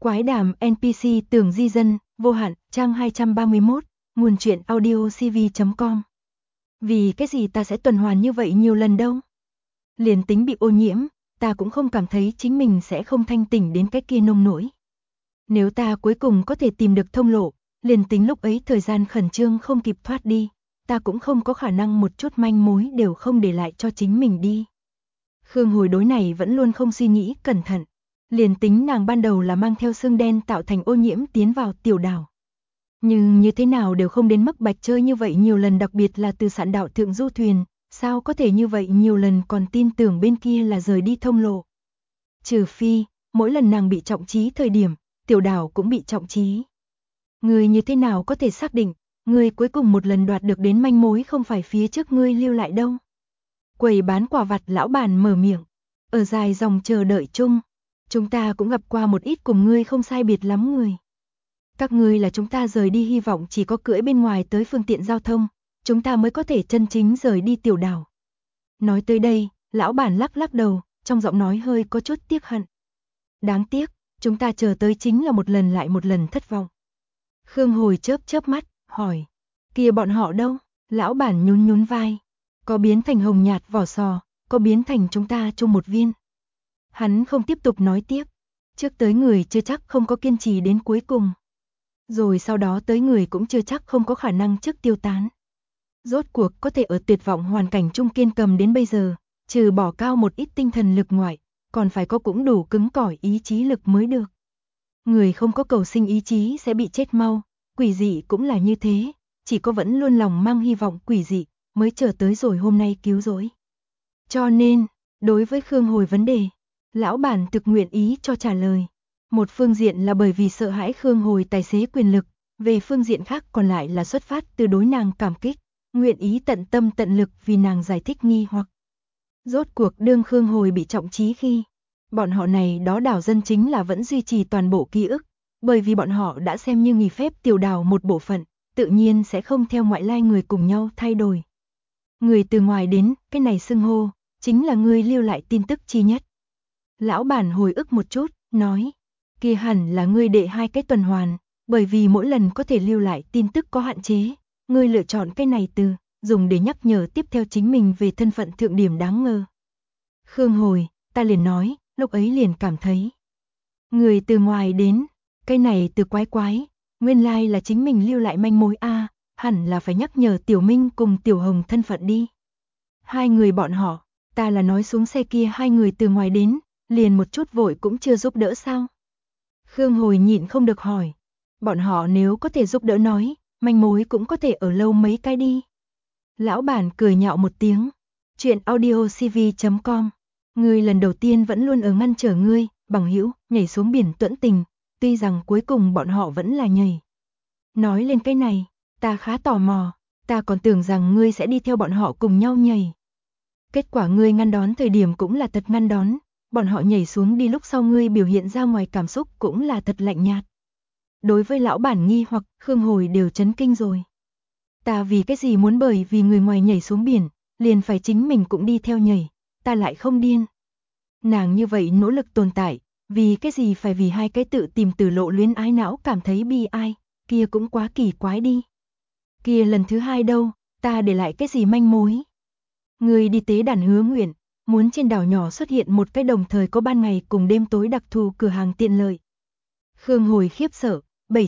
Quái đàm NPC Tưởng Di Dân, vô hạn, trang 231, nguồn truyện audio cv.com. Vì cái gì ta sẽ tuần hoàn như vậy nhiều lần đâu? Liền tính bị ô nhiễm, ta cũng không cảm thấy chính mình sẽ không thanh tỉnh đến cái kia nông nỗi. Nếu ta cuối cùng có thể tìm được thông lộ, liền tính lúc ấy thời gian khẩn trương không kịp thoát đi, ta cũng không có khả năng một chút manh mối đều không để lại cho chính mình đi. Khương Hồi đối này vẫn luôn không suy nghĩ cẩn thận. Liền tính nàng ban đầu là mang theo xương đen tạo thành ô nhiễm tiến vào tiểu đảo. Nhưng như thế nào đều không đến mức bạch chơi như vậy nhiều lần, đặc biệt là từ sạn đạo thượng du thuyền, sao có thể như vậy nhiều lần còn tin tưởng bên kia là rời đi thông lộ. Trừ phi, mỗi lần nàng bị trọng trí thời điểm, tiểu đảo cũng bị trọng trí. Ngươi như thế nào có thể xác định, ngươi cuối cùng một lần đoạt được đến manh mối không phải phía trước ngươi lưu lại đâu. Quầy bán quả vặt lão bản mở miệng, ở dài dòng chờ đợi chung. Chúng ta cũng gặp qua một ít cùng ngươi không sai biệt lắm người. Các ngươi là chúng ta rời đi hy vọng chỉ có cưỡi bên ngoài tới phương tiện giao thông, chúng ta mới có thể chân chính rời đi tiểu đảo. Nói tới đây, lão bản lắc lắc đầu, trong giọng nói hơi có chút tiếc hận. Đáng tiếc, chúng ta chờ tới chính là một lần lại một lần thất vọng. Khương Hồi chớp chớp mắt, hỏi, kia bọn họ đâu? Lão bản nhún nhún vai, có biến thành hồng nhạt vỏ sò, có biến thành chúng ta chung một viên. Hắn không tiếp tục nói tiếp, trước tới người chưa chắc không có kiên trì đến cuối cùng. Rồi sau đó tới người cũng chưa chắc không có khả năng trước tiêu tán. Rốt cuộc có thể ở tuyệt vọng hoàn cảnh chung kiên cầm đến bây giờ, trừ bỏ cao một ít tinh thần lực ngoại, còn phải có cũng đủ cứng cỏi ý chí lực mới được. Người không có cầu sinh ý chí sẽ bị chết mau, quỷ dị cũng là như thế, chỉ có vẫn luôn lòng mang hy vọng quỷ dị, mới chờ tới rồi hôm nay cứu rỗi. Cho nên, đối với Khương Hồi vấn đề, lão bản thực nguyện ý cho trả lời. Một phương diện là bởi vì sợ hãi Khương Hồi tài xế quyền lực, về phương diện khác còn lại là xuất phát từ đối nàng cảm kích, nguyện ý tận tâm tận lực vì nàng giải thích nghi hoặc. Rốt cuộc đương Khương Hồi bị trọng trí khi, bọn họ này đó đảo dân chính là vẫn duy trì toàn bộ ký ức, bởi vì bọn họ đã xem như nghỉ phép tiểu đảo một bộ phận, tự nhiên sẽ không theo ngoại lai người cùng nhau thay đổi. Người từ ngoài đến, cái này xưng hô, chính là người lưu lại tin tức chi nhất. Lão bản hồi ức một chút, nói, kia hẳn là ngươi đệ hai cái tuần hoàn, bởi vì mỗi lần có thể lưu lại tin tức có hạn chế, ngươi lựa chọn cái này từ, dùng để nhắc nhở tiếp theo chính mình về thân phận thượng điểm đáng ngờ. Khương Hồi, ta liền nói, lúc ấy liền cảm thấy. Người từ ngoài đến, cái này từ quái quái, nguyên lai là chính mình lưu lại manh mối a, hẳn là phải nhắc nhở Tiểu Minh cùng Tiểu Hồng thân phận đi. Hai người bọn họ, ta là nói xuống xe kia hai người từ ngoài đến, liền một chút vội cũng chưa giúp đỡ sao? Khương Hồi nhịn không được hỏi, bọn họ nếu có thể giúp đỡ nói, manh mối cũng có thể ở lâu mấy cái đi. Lão bản cười nhạo một tiếng, chuyện audio cv.com, ngươi lần đầu tiên vẫn luôn ở ngăn trở ngươi, bằng hữu, nhảy xuống biển tuẫn tình, tuy rằng cuối cùng bọn họ vẫn là nhảy. Nói lên cái này, ta khá tò mò, ta còn tưởng rằng ngươi sẽ đi theo bọn họ cùng nhau nhảy. Kết quả ngươi ngăn đón thời điểm cũng là thật ngăn đón, bọn họ nhảy xuống đi lúc sau ngươi biểu hiện ra ngoài cảm xúc cũng là thật lạnh nhạt. Đối với lão bản nghi hoặc Khương Hồi đều chấn kinh rồi. Ta vì cái gì muốn bởi vì người ngoài nhảy xuống biển, liền phải chính mình cũng đi theo nhảy, ta lại không điên. Nàng như vậy nỗ lực tồn tại, vì cái gì phải vì hai cái tự tìm tử lộ luyến ái não cảm thấy bi ai, kia cũng quá kỳ quái đi. Kia lần thứ hai đâu, ta để lại cái gì manh mối. Người đi tế đàn hứa nguyện, muốn trên đảo nhỏ xuất hiện một cái đồng thời có ban ngày cùng đêm tối đặc thù cửa hàng tiện lợi. Khương Hồi khiếp sợ,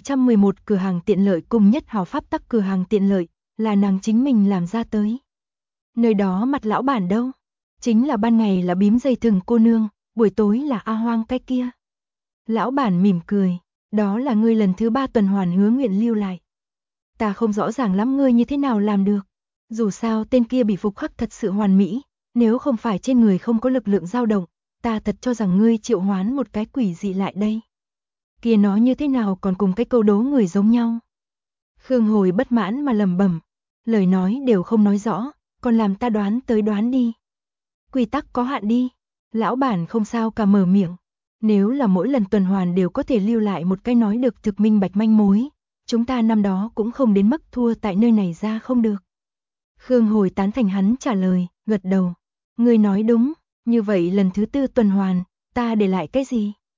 711 cửa hàng tiện lợi cùng nhất hào pháp tắc cửa hàng tiện lợi, là nàng chính mình làm ra tới. Nơi đó mặt lão bản đâu? Chính là ban ngày là bím dây thừng cô nương, buổi tối là A Hoang cái kia. Lão bản mỉm cười, đó là ngươi lần thứ 3 tuần hoàn hứa nguyện lưu lại. Ta không rõ ràng lắm ngươi như thế nào làm được. Dù sao tên kia bị phục khắc thật sự hoàn mỹ, nếu không phải trên người không có lực lượng dao động, ta thật cho rằng ngươi triệu hoán một cái quỷ dị lại đây. Kia nó như thế nào còn cùng cái câu đố người giống nhau. Khương Hồi bất mãn mà lẩm bẩm, lời nói đều không nói rõ, còn làm ta đoán tới đoán đi. Quy tắc có hạn đi, lão bản không sao cả mở miệng. Nếu là mỗi lần tuần hoàn đều có thể lưu lại một cái nói được thực minh bạch manh mối, chúng ta năm đó cũng không đến mức thua tại nơi này ra không được. Khương Hồi tán thành hắn trả lời, gật đầu. Ngươi nói đúng, như vậy lần thứ 4 tuần hoàn, ta để lại cái gì?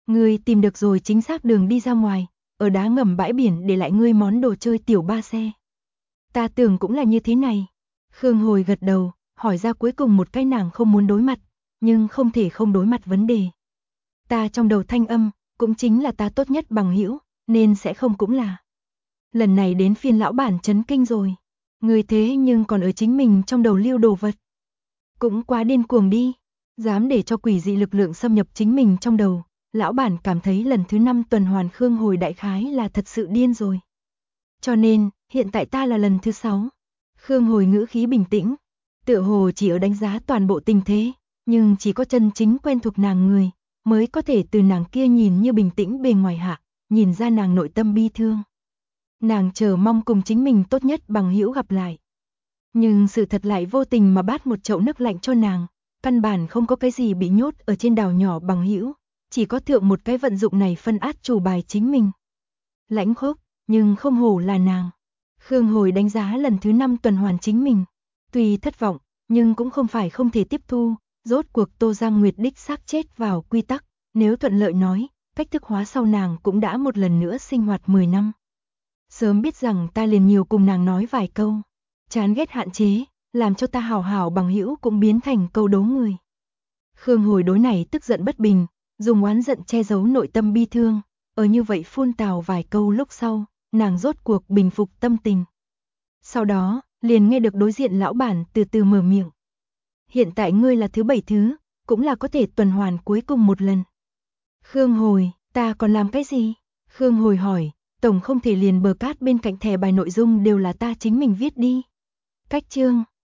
Ngươi tìm được rồi chính xác đường đi ra ngoài, ở đá ngầm bãi biển để lại ngươi món đồ chơi tiểu ba xe. Ta tưởng cũng là như thế này. Khương Hồi gật đầu, hỏi ra cuối cùng một cái nàng không muốn đối mặt, nhưng không thể không đối mặt vấn đề. Ta trong đầu thanh âm, cũng chính là ta tốt nhất bằng hữu, nên sẽ không cũng là. Lần này đến phiên lão bản chấn kinh rồi. Người thế nhưng còn ở chính mình trong đầu lưu đồ vật. Cũng quá điên cuồng đi. Dám để cho quỷ dị lực lượng xâm nhập chính mình trong đầu. Lão bản cảm thấy lần thứ 5 tuần hoàn Khương Hồi đại khái là thật sự điên rồi. Cho nên, hiện tại ta là lần thứ 6. Khương Hồi ngữ khí bình tĩnh. Tựa hồ chỉ ở đánh giá toàn bộ tình thế. Nhưng chỉ có chân chính quen thuộc nàng người, mới có thể từ nàng kia nhìn như bình tĩnh bề ngoài hạ, nhìn ra nàng nội tâm bi thương. Nàng chờ mong cùng chính mình tốt nhất bằng hữu gặp lại. Nhưng sự thật lại vô tình mà bát một chậu nước lạnh cho nàng, căn bản không có cái gì bị nhốt ở trên đảo nhỏ bằng hữu, chỉ có thượng một cái vận dụng này phân át chủ bài chính mình. Lãnh khốc, nhưng không hổ là nàng. Khương Hồi đánh giá lần thứ 5 tuần hoàn chính mình, tuy thất vọng, nhưng cũng không phải không thể tiếp thu, rốt cuộc Tô Giang Nguyệt đích xác chết vào quy tắc, nếu thuận lợi nói, cách thức hóa sau nàng cũng đã một lần nữa sinh hoạt 10 năm. Sớm biết rằng ta liền nhiều cùng nàng nói vài câu, chán ghét hạn chế, làm cho ta hảo hảo bằng hữu cũng biến thành câu đố người. Khương Hồi đối này tức giận bất bình, dùng oán giận che giấu nội tâm bi thương, ở như vậy phun tào vài câu lúc sau, nàng rốt cuộc bình phục tâm tình. Sau đó, liền nghe được đối diện lão bản từ từ mở miệng. Hiện tại ngươi là thứ 7 thứ, cũng là có thể tuần hoàn cuối cùng một lần. Khương Hồi, ta còn làm cái gì? Khương Hồi hỏi, tổng không thể liền bờ cát bên cạnh thẻ bài nội dung đều là ta chính mình viết đi. Cách chương